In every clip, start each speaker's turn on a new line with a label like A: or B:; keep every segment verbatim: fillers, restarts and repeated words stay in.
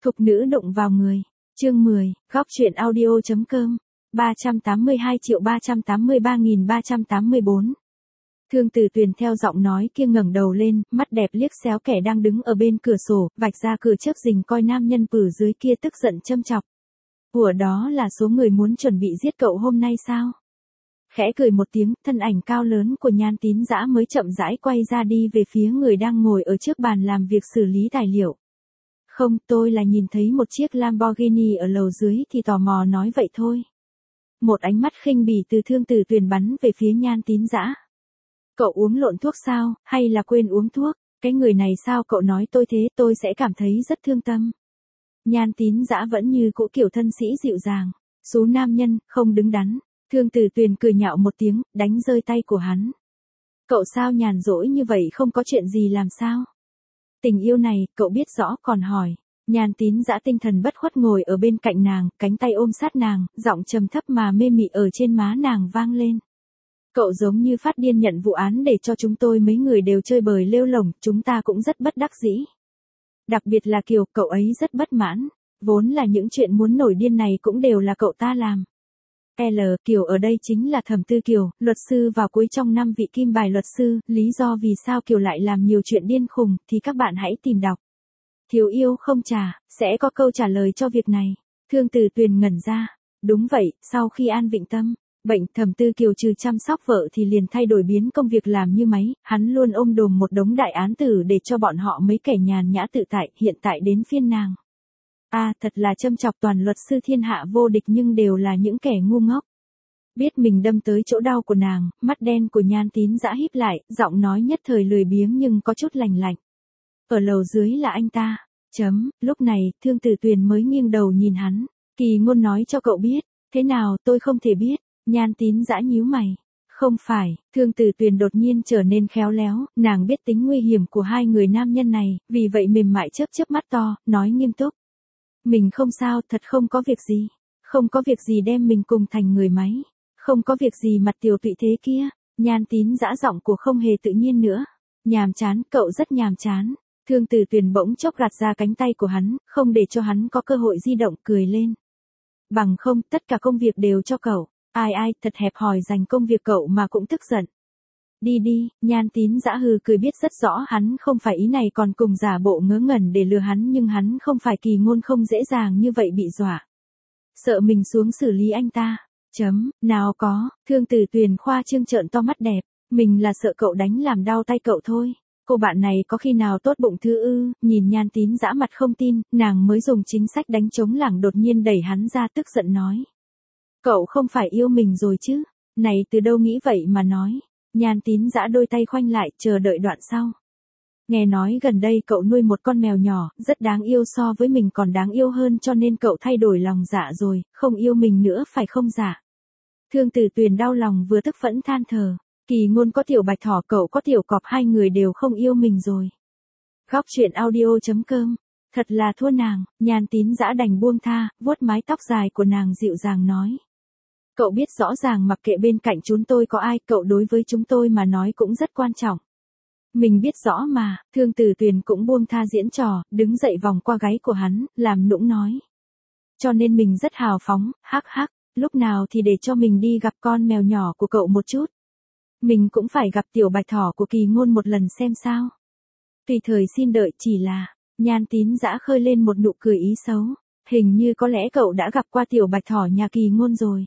A: Thục nữ đụng vào người. Chương mười, góc truyện audio.com. ba trăm tám mươi hai triệu ba trăm tám mươi ba nghìn ba trăm tám mươi bốn. Thương Tử Tuyền theo giọng nói kia ngẩng đầu lên, mắt đẹp liếc xéo kẻ đang đứng ở bên cửa sổ, vạch ra cửa chớp rình coi nam nhân pử dưới kia tức giận châm chọc. Của đó là số người muốn chuẩn bị giết cậu hôm nay sao? Khẽ cười một tiếng, thân ảnh cao lớn của Nhan Tín Dã mới chậm rãi quay ra đi về phía người đang ngồi ở trước bàn làm việc xử lý tài liệu. Không, tôi là nhìn thấy một chiếc Lamborghini ở lầu dưới thì tò mò nói vậy thôi. Một ánh mắt khinh bỉ từ Thương Tử Tuyền bắn về phía Nhan Tín Dã. Cậu uống lộn thuốc sao, hay là quên uống thuốc? Cái người này sao cậu nói tôi thế, tôi sẽ cảm thấy rất thương tâm. Nhan Tín Dã vẫn như cũ kiểu thân sĩ dịu dàng. Số nam nhân, không đứng đắn. Thương Tử Tuyền cười nhạo một tiếng, đánh rơi tay của hắn. Cậu sao nhàn rỗi như vậy, không có chuyện gì làm sao? Tình yêu này, cậu biết rõ còn hỏi. Nhan Tín Dã tinh thần bất khuất ngồi ở bên cạnh nàng, cánh tay ôm sát nàng, giọng trầm thấp mà mê mị ở trên má nàng vang lên. Cậu giống như phát điên nhận vụ án để cho chúng tôi mấy người đều chơi bời lêu lổng, chúng ta cũng rất bất đắc dĩ. Đặc biệt là Kiều, cậu ấy rất bất mãn. Vốn là những chuyện muốn nổi điên này cũng đều là cậu ta làm. L. Kiều ở đây chính là Thẩm Tư Kiều, luật sư vào cuối trong năm vị kim bài luật sư, lý do vì sao Kiều lại làm nhiều chuyện điên khùng thì các bạn hãy tìm đọc. Thiếu yêu không trả, sẽ có câu trả lời cho việc này. Thương Tử Tuyền ngẩn ra. Đúng vậy, sau khi An Vịnh Tâm bệnh, Thẩm Tư Kiều trừ chăm sóc vợ thì liền thay đổi biến công việc làm như máy, hắn luôn ôm đồm một đống đại án tử để cho bọn họ mấy kẻ nhàn nhã tự tại, hiện tại đến phiên nàng. A à, thật là châm chọc, toàn luật sư thiên hạ vô địch nhưng đều là những kẻ ngu ngốc. Biết mình đâm tới chỗ đau của nàng, mắt đen của Nhan Tín Dã híp lại, giọng nói nhất thời lười biếng nhưng có chút lành lạnh. Ở lầu dưới là anh ta. Chấm, lúc này, Thương Tử Tuyền mới nghiêng đầu nhìn hắn. Kỳ ngôn nói cho cậu biết. Thế nào, tôi không thể biết. Nhan Tín Dã nhíu mày. Không phải, Thương Tử Tuyền đột nhiên trở nên khéo léo, nàng biết tính nguy hiểm của hai người nam nhân này, vì vậy mềm mại chớp chớp mắt to, nói nghiêm túc. Mình không sao, thật không có việc gì. Không có việc gì đem mình cùng thành người máy. Không có việc gì mặt tiểu tụy thế kia. Nhan Tín Dã giọng của không hề tự nhiên nữa. Nhàm chán, cậu rất nhàm chán. Thương Tử Tuyền bỗng chốc gạt ra cánh tay của hắn, không để cho hắn có cơ hội di động, cười lên. Bằng không, tất cả công việc đều cho cậu. Ai ai, thật hẹp hòi dành công việc cậu mà cũng tức giận. Đi đi, Nhan Tín Dã hừ cười, biết rất rõ hắn không phải ý này, còn cùng giả bộ ngớ ngẩn để lừa hắn, nhưng hắn không phải Kỳ Ngôn, không dễ dàng như vậy bị dọa. Sợ mình xuống xử lý anh ta. Chấm, nào có, Thương Tử Tuyền khoa trương trợn to mắt đẹp, mình là sợ cậu đánh làm đau tay cậu thôi. Cô bạn này có khi nào tốt bụng thư ư? Nhìn Nhan Tín Dã mặt không tin, nàng mới dùng chính sách đánh trống lảng, đột nhiên đẩy hắn ra, tức giận nói. Cậu không phải yêu mình rồi chứ? Này từ đâu nghĩ vậy mà nói. Nhan Tín Dã đôi tay khoanh lại, chờ đợi đoạn sau. Nghe nói gần đây cậu nuôi một con mèo nhỏ, rất đáng yêu, so với mình còn đáng yêu hơn, cho nên cậu thay đổi lòng dạ rồi, không yêu mình nữa phải không dạ? Thương Tử Tuyền đau lòng vừa tức phẫn than thở. Kỳ Ngôn có tiểu bạch thỏ, cậu có tiểu cọp, hai người đều không yêu mình rồi. Góc truyện audio.com. Thật là thua nàng. Nhan Tín Dã đành buông tha, vuốt mái tóc dài của nàng dịu dàng nói. Cậu biết rõ ràng mặc kệ bên cạnh chúng tôi có ai, cậu đối với chúng tôi mà nói cũng rất quan trọng. Mình biết rõ mà. Thương Tử Tuyền cũng buông tha diễn trò, đứng dậy vòng qua gáy của hắn, làm nũng nói. Cho nên mình rất hào phóng, hắc hắc, lúc nào thì để cho mình đi gặp con mèo nhỏ của cậu một chút. Mình cũng phải gặp tiểu bạch thỏ của Kỳ Ngôn một lần xem sao. Tùy thời xin đợi, chỉ là. Nhan Tín Dã khơi lên một nụ cười ý xấu. Hình như có lẽ cậu đã gặp qua tiểu bạch thỏ nhà Kỳ Ngôn rồi.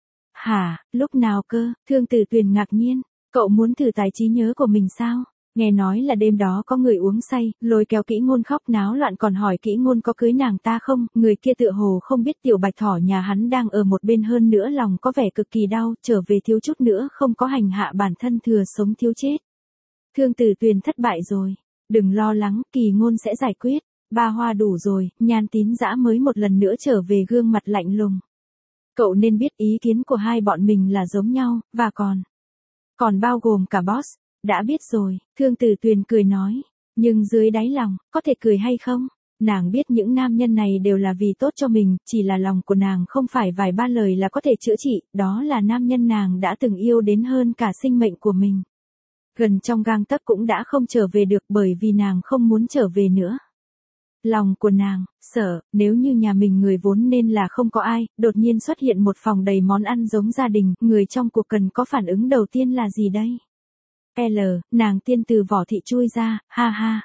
A: Hả, lúc nào cơ? Thương Tử Tuyền ngạc nhiên. Cậu muốn thử tài trí nhớ của mình sao? Nghe nói là đêm đó có người uống say, lôi kéo Kỹ Ngôn khóc náo loạn, còn hỏi Kỹ Ngôn có cưới nàng ta không, người kia tựa hồ không biết tiểu bạch thỏ nhà hắn đang ở một bên, hơn nữa lòng có vẻ cực kỳ đau, trở về thiếu chút nữa không có hành hạ bản thân, thừa sống thiếu chết. Thương Tử Tuyền thất bại rồi. Đừng lo lắng, Kỳ Ngôn sẽ giải quyết. Ba hoa đủ rồi. Nhan Tín Dã mới một lần nữa trở về gương mặt lạnh lùng. Cậu nên biết ý kiến của hai bọn mình là giống nhau, và còn. Còn bao gồm cả boss. Đã biết rồi, Thương Tử Tuyền cười nói. Nhưng dưới đáy lòng, có thể cười hay không? Nàng biết những nam nhân này đều là vì tốt cho mình, chỉ là lòng của nàng không phải vài ba lời là có thể chữa trị, đó là nam nhân nàng đã từng yêu đến hơn cả sinh mệnh của mình. Gần trong gang tấc cũng đã không trở về được, bởi vì nàng không muốn trở về nữa. Lòng của nàng, sợ, nếu như nhà mình người vốn nên là không có ai, đột nhiên xuất hiện một phòng đầy món ăn giống gia đình, người trong cuộc cần có phản ứng đầu tiên là gì đây? L, nàng tiên từ vỏ thị chui ra, ha ha.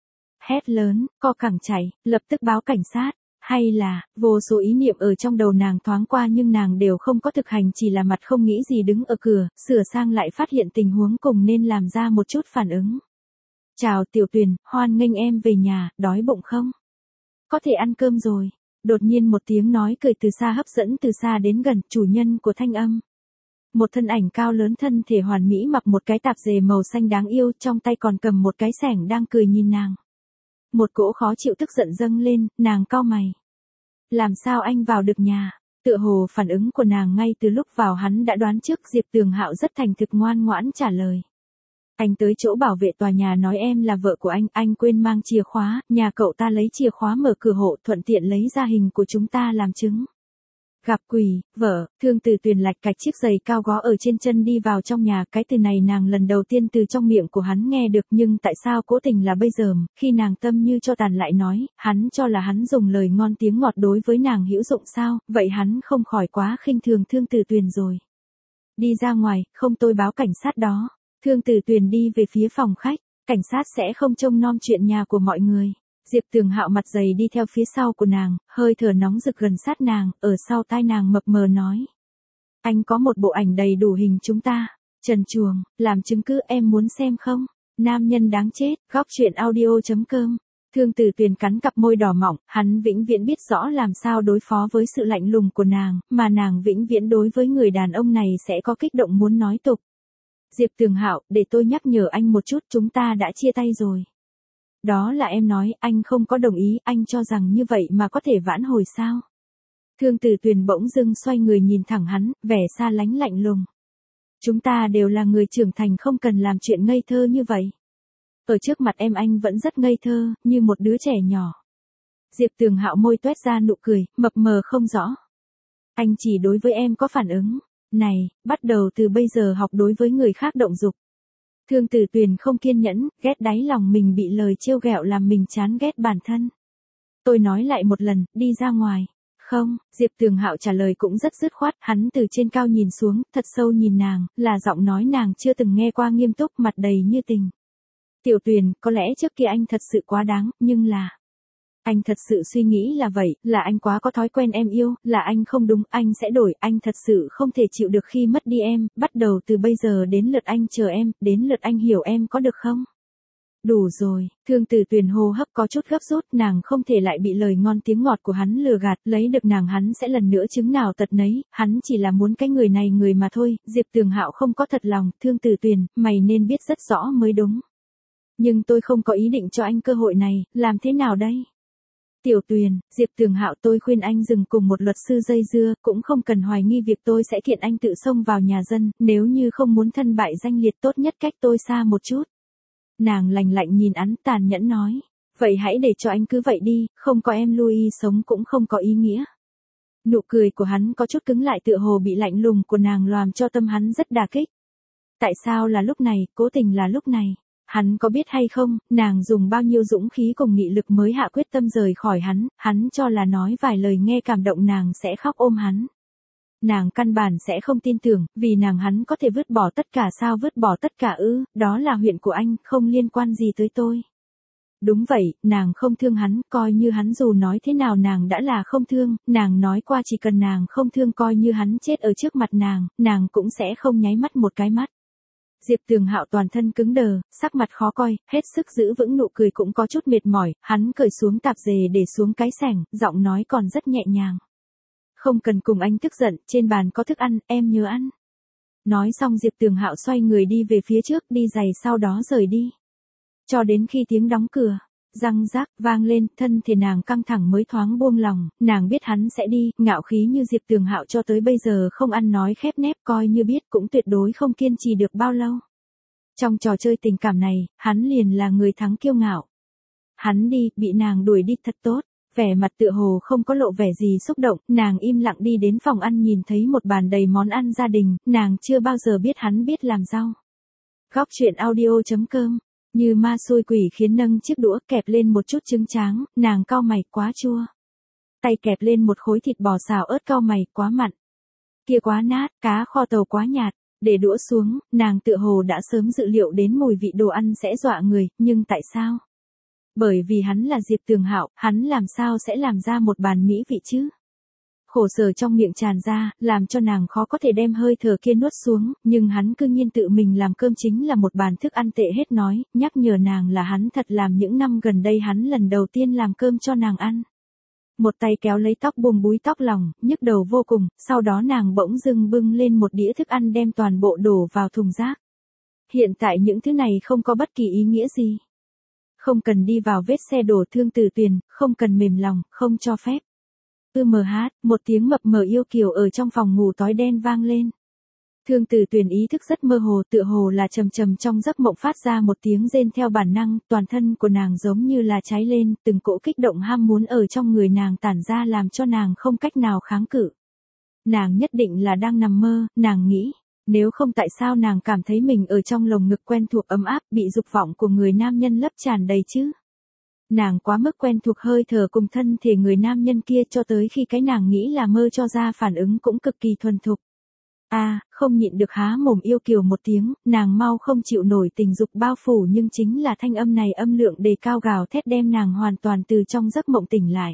A: Hét lớn, co cẳng chạy, lập tức báo cảnh sát. Hay là, vô số ý niệm ở trong đầu nàng thoáng qua nhưng nàng đều không có thực hành, chỉ là mặt không nghĩ gì đứng ở cửa, sửa sang lại phát hiện tình huống cùng nên làm ra một chút phản ứng. Chào Tiểu Tuyền, hoan nghênh em về nhà, đói bụng không? Có thể ăn cơm rồi. Đột nhiên một tiếng nói cười từ xa hấp dẫn từ xa đến gần, chủ nhân của thanh âm. Một thân ảnh cao lớn thân thể hoàn mỹ mặc một cái tạp dề màu xanh đáng yêu, trong tay còn cầm một cái xẻng đang cười nhìn nàng. Một cỗ khó chịu tức giận dâng lên, nàng cau mày. Làm sao anh vào được nhà? Tựa hồ phản ứng của nàng ngay từ lúc vào hắn đã đoán trước. Diệp Tường Hạo rất thành thực ngoan ngoãn trả lời. Anh tới chỗ bảo vệ tòa nhà nói em là vợ của anh, anh quên mang chìa khóa, nhà cậu ta lấy chìa khóa mở cửa hộ, thuận tiện lấy ra hình của chúng ta làm chứng. Gặp quỷ, vợ, Thương Từ Tuyền lạch cạch chiếc giày cao gót ở trên chân đi vào trong nhà, cái từ này nàng lần đầu tiên từ trong miệng của hắn nghe được, nhưng tại sao cố tình là bây giờ, khi nàng tâm như cho tàn lại nói, hắn cho là hắn dùng lời ngon tiếng ngọt đối với nàng hữu dụng sao, vậy hắn không khỏi quá khinh thường Thương Từ Tuyền rồi. Đi ra ngoài, không tôi báo cảnh sát đó. Thương Từ Tuyền đi về phía phòng khách, cảnh sát sẽ không trông nom chuyện nhà của mọi người. Diệp Tường Hạo mặt dày đi theo phía sau của nàng, hơi thở nóng rực gần sát nàng, ở sau tai nàng mập mờ nói. Anh có một bộ ảnh đầy đủ hình chúng ta, trần truồng, làm chứng cứ, em muốn xem không? Nam nhân đáng chết, góc truyện audio chấm com. Thương Từ Tuyền cắn cặp môi đỏ mọng, hắn vĩnh viễn biết rõ làm sao đối phó với sự lạnh lùng của nàng, mà nàng vĩnh viễn đối với người đàn ông này sẽ có kích động muốn nói tục. Diệp Tường Hạo, để tôi nhắc nhở anh một chút, chúng ta đã chia tay rồi. Đó là em nói, anh không có đồng ý, anh cho rằng như vậy mà có thể vãn hồi sao? Thương Từ Tuyền bỗng dưng xoay người nhìn thẳng hắn, vẻ xa lánh lạnh lùng. Chúng ta đều là người trưởng thành, không cần làm chuyện ngây thơ như vậy. Ở trước mặt em anh vẫn rất ngây thơ, như một đứa trẻ nhỏ. Diệp Tường Hạo môi toét ra nụ cười, mập mờ không rõ. Anh chỉ đối với em có phản ứng. Này, bắt đầu từ bây giờ học đối với người khác động dục. Thương Từ Tuyền không kiên nhẫn, ghét đáy lòng mình bị lời trêu ghẹo làm mình chán ghét bản thân. Tôi nói lại một lần, đi ra ngoài. Không, Diệp Tường Hạo trả lời cũng rất dứt khoát, hắn từ trên cao nhìn xuống, thật sâu nhìn nàng, là giọng nói nàng chưa từng nghe qua, nghiêm túc, mặt đầy như tình. Tiểu Tuyền, có lẽ trước kia anh thật sự quá đáng, nhưng là... Anh thật sự suy nghĩ là vậy, là anh quá có thói quen em yêu, là anh không đúng, anh sẽ đổi, anh thật sự không thể chịu được khi mất đi em, bắt đầu từ bây giờ đến lượt anh chờ em, đến lượt anh hiểu em có được không? Đủ rồi, Thương Từ Tuyền hô hấp có chút gấp rút, nàng không thể lại bị lời ngon tiếng ngọt của hắn lừa gạt, lấy được nàng hắn sẽ lần nữa chứng nào tật nấy, hắn chỉ là muốn cái người này người mà thôi. Diệp Tường Hạo không có thật lòng, Thương Từ Tuyền, mày nên biết rất rõ mới đúng. Nhưng tôi không có ý định cho anh cơ hội này, làm thế nào đây? Tiểu Tuyền, Diệp Tường Hạo, tôi khuyên anh dừng cùng một luật sư dây dưa, cũng không cần hoài nghi việc tôi sẽ kiện anh tự xông vào nhà dân, nếu như không muốn thân bại danh liệt tốt nhất cách tôi xa một chút. Nàng lạnh lạnh nhìn hắn, tàn nhẫn nói, vậy hãy để cho anh cứ vậy đi, không có em Louis sống cũng không có ý nghĩa. Nụ cười của hắn có chút cứng lại, tựa hồ bị lạnh lùng của nàng làm cho tâm hắn rất đả kích. Tại sao là lúc này, cố tình là lúc này? Hắn có biết hay không, nàng dùng bao nhiêu dũng khí cùng nghị lực mới hạ quyết tâm rời khỏi hắn, hắn cho là nói vài lời nghe cảm động nàng sẽ khóc ôm hắn. Nàng căn bản sẽ không tin tưởng, vì nàng hắn có thể vứt bỏ tất cả. Sao vứt bỏ tất cả ư? Đó là huyện của anh, không liên quan gì tới tôi. Đúng vậy, nàng không thương hắn, coi như hắn dù nói thế nào nàng đã là không thương, nàng nói qua chỉ cần nàng không thương, coi như hắn chết ở trước mặt nàng, nàng cũng sẽ không nháy mắt một cái mắt. Diệp Tường Hạo toàn thân cứng đờ, sắc mặt khó coi, hết sức giữ vững nụ cười cũng có chút mệt mỏi, hắn cởi xuống tạp dề để xuống cái xẻng, giọng nói còn rất nhẹ nhàng. Không cần cùng anh tức giận, trên bàn có thức ăn, em nhớ ăn. Nói xong Diệp Tường Hạo xoay người đi về phía trước, đi giày sau đó rời đi. Cho đến khi tiếng đóng cửa, răng rác, vang lên, thân thể nàng căng thẳng mới thoáng buông lòng, nàng biết hắn sẽ đi, ngạo khí như Diệp Tường Hạo cho tới bây giờ không ăn nói khép nép, coi như biết cũng tuyệt đối không kiên trì được bao lâu. Trong trò chơi tình cảm này, hắn liền là người thắng kiêu ngạo. Hắn đi, bị nàng đuổi đi thật tốt, vẻ mặt tựa hồ không có lộ vẻ gì xúc động, nàng im lặng đi đến phòng ăn nhìn thấy một bàn đầy món ăn gia đình, nàng chưa bao giờ biết hắn biết làm rau. Góc truyện audio chấm com Như ma xui quỷ khiến nâng chiếc đũa kẹp lên một chút trứng tráng, nàng cau mày, quá chua. Tay kẹp lên một khối thịt bò xào ớt, cau mày, quá mặn. Kia quá nát, cá kho tàu quá nhạt. Để đũa xuống, nàng tựa hồ đã sớm dự liệu đến mùi vị đồ ăn sẽ dọa người, nhưng tại sao? Bởi vì hắn là Diệp Tường Hạo, hắn làm sao sẽ làm ra một bàn mỹ vị chứ? Khổ sở trong miệng tràn ra, làm cho nàng khó có thể đem hơi thở kia nuốt xuống, nhưng hắn cư nhiên tự mình làm cơm chính là một bàn thức ăn tệ hết nói, nhắc nhở nàng là hắn thật làm những năm gần đây hắn lần đầu tiên làm cơm cho nàng ăn. Một tay kéo lấy tóc buông búi tóc lòng, nhức đầu vô cùng, sau đó nàng bỗng dưng bưng lên một đĩa thức ăn đem toàn bộ đổ vào thùng rác. Hiện tại những thứ này không có bất kỳ ý nghĩa gì. Không cần đi vào vết xe đổ, Thương Tử Tuyền, không cần mềm lòng, không cho phép. Ư mờ hát, một tiếng mập mờ yêu kiều ở trong phòng ngủ tối đen vang lên. Thương Tử Tuyền ý thức rất mơ hồ, tựa hồ là trầm trầm trong giấc mộng phát ra một tiếng rên theo bản năng, toàn thân của nàng giống như là cháy lên, từng cỗ kích động ham muốn ở trong người nàng tản ra làm cho nàng không cách nào kháng cự. Nàng nhất định là đang nằm mơ, nàng nghĩ, nếu không tại sao nàng cảm thấy mình ở trong lồng ngực quen thuộc ấm áp, bị dục vọng của người nam nhân lấp tràn đầy chứ. Nàng quá mức quen thuộc hơi thở cùng thân thể người nam nhân kia cho tới khi cái nàng nghĩ là mơ cho ra phản ứng cũng cực kỳ thuần thục. A, à, không nhịn được há mồm yêu kiều một tiếng, nàng mau không chịu nổi tình dục bao phủ, nhưng chính là thanh âm này âm lượng đề cao gào thét đem nàng hoàn toàn từ trong giấc mộng tỉnh lại.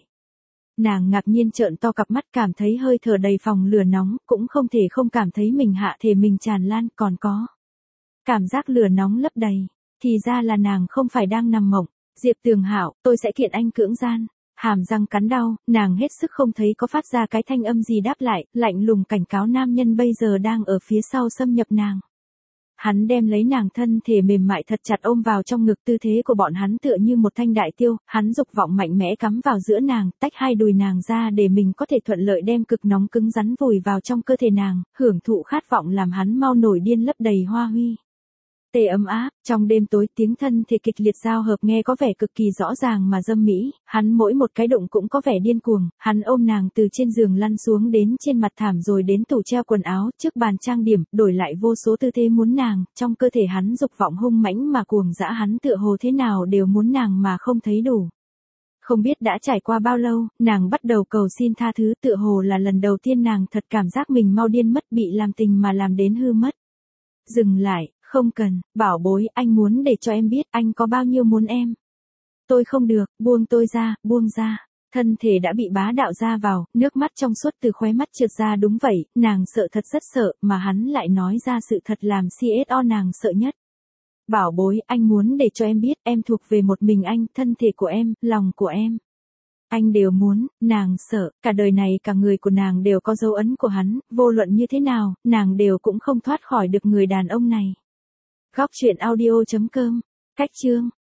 A: Nàng ngạc nhiên trợn to cặp mắt, cảm thấy hơi thở đầy phòng lửa nóng, cũng không thể không cảm thấy mình hạ thể mình tràn lan, còn có cảm giác lửa nóng lấp đầy, thì ra là nàng không phải đang nằm mộng. Diệp Tường Hạo, tôi sẽ kiện anh cưỡng gian. Hàm răng cắn đau, nàng hết sức không thấy có phát ra cái thanh âm gì đáp lại, lạnh lùng cảnh cáo nam nhân bây giờ đang ở phía sau xâm nhập nàng. Hắn đem lấy nàng thân thể mềm mại thật chặt ôm vào trong ngực, tư thế của bọn hắn tựa như một thanh đại tiêu, hắn dục vọng mạnh mẽ cắm vào giữa nàng, tách hai đùi nàng ra để mình có thể thuận lợi đem cực nóng cứng rắn vùi vào trong cơ thể nàng, hưởng thụ khát vọng làm hắn mau nổi điên lấp đầy hoa huy. Tê ấm áp, trong đêm tối tiếng thân thể kịch liệt giao hợp nghe có vẻ cực kỳ rõ ràng mà dâm mỹ, hắn mỗi một cái động cũng có vẻ điên cuồng, hắn ôm nàng từ trên giường lăn xuống đến trên mặt thảm rồi đến tủ treo quần áo, trước bàn trang điểm, đổi lại vô số tư thế muốn nàng, trong cơ thể hắn dục vọng hung mãnh mà cuồng dã, hắn tựa hồ thế nào đều muốn nàng mà không thấy đủ. Không biết đã trải qua bao lâu, nàng bắt đầu cầu xin tha thứ, tựa hồ là lần đầu tiên nàng thật cảm giác mình mau điên mất, bị làm tình mà làm đến hư mất. Dừng lại. Không cần, bảo bối, anh muốn để cho em biết anh có bao nhiêu muốn em. Tôi không được, buông tôi ra, buông ra. Thân thể đã bị bá đạo ra vào, nước mắt trong suốt từ khóe mắt trượt ra, đúng vậy, nàng sợ thật rất sợ, mà hắn lại nói ra sự thật làm xê ét o nàng sợ nhất. Bảo bối, anh muốn để cho em biết em thuộc về một mình anh, thân thể của em, lòng của em. Anh đều muốn, nàng sợ, cả đời này cả người của nàng đều có dấu ấn của hắn, vô luận như thế nào, nàng đều cũng không thoát khỏi được người đàn ông này. Góc truyện audio chấm com, cách chương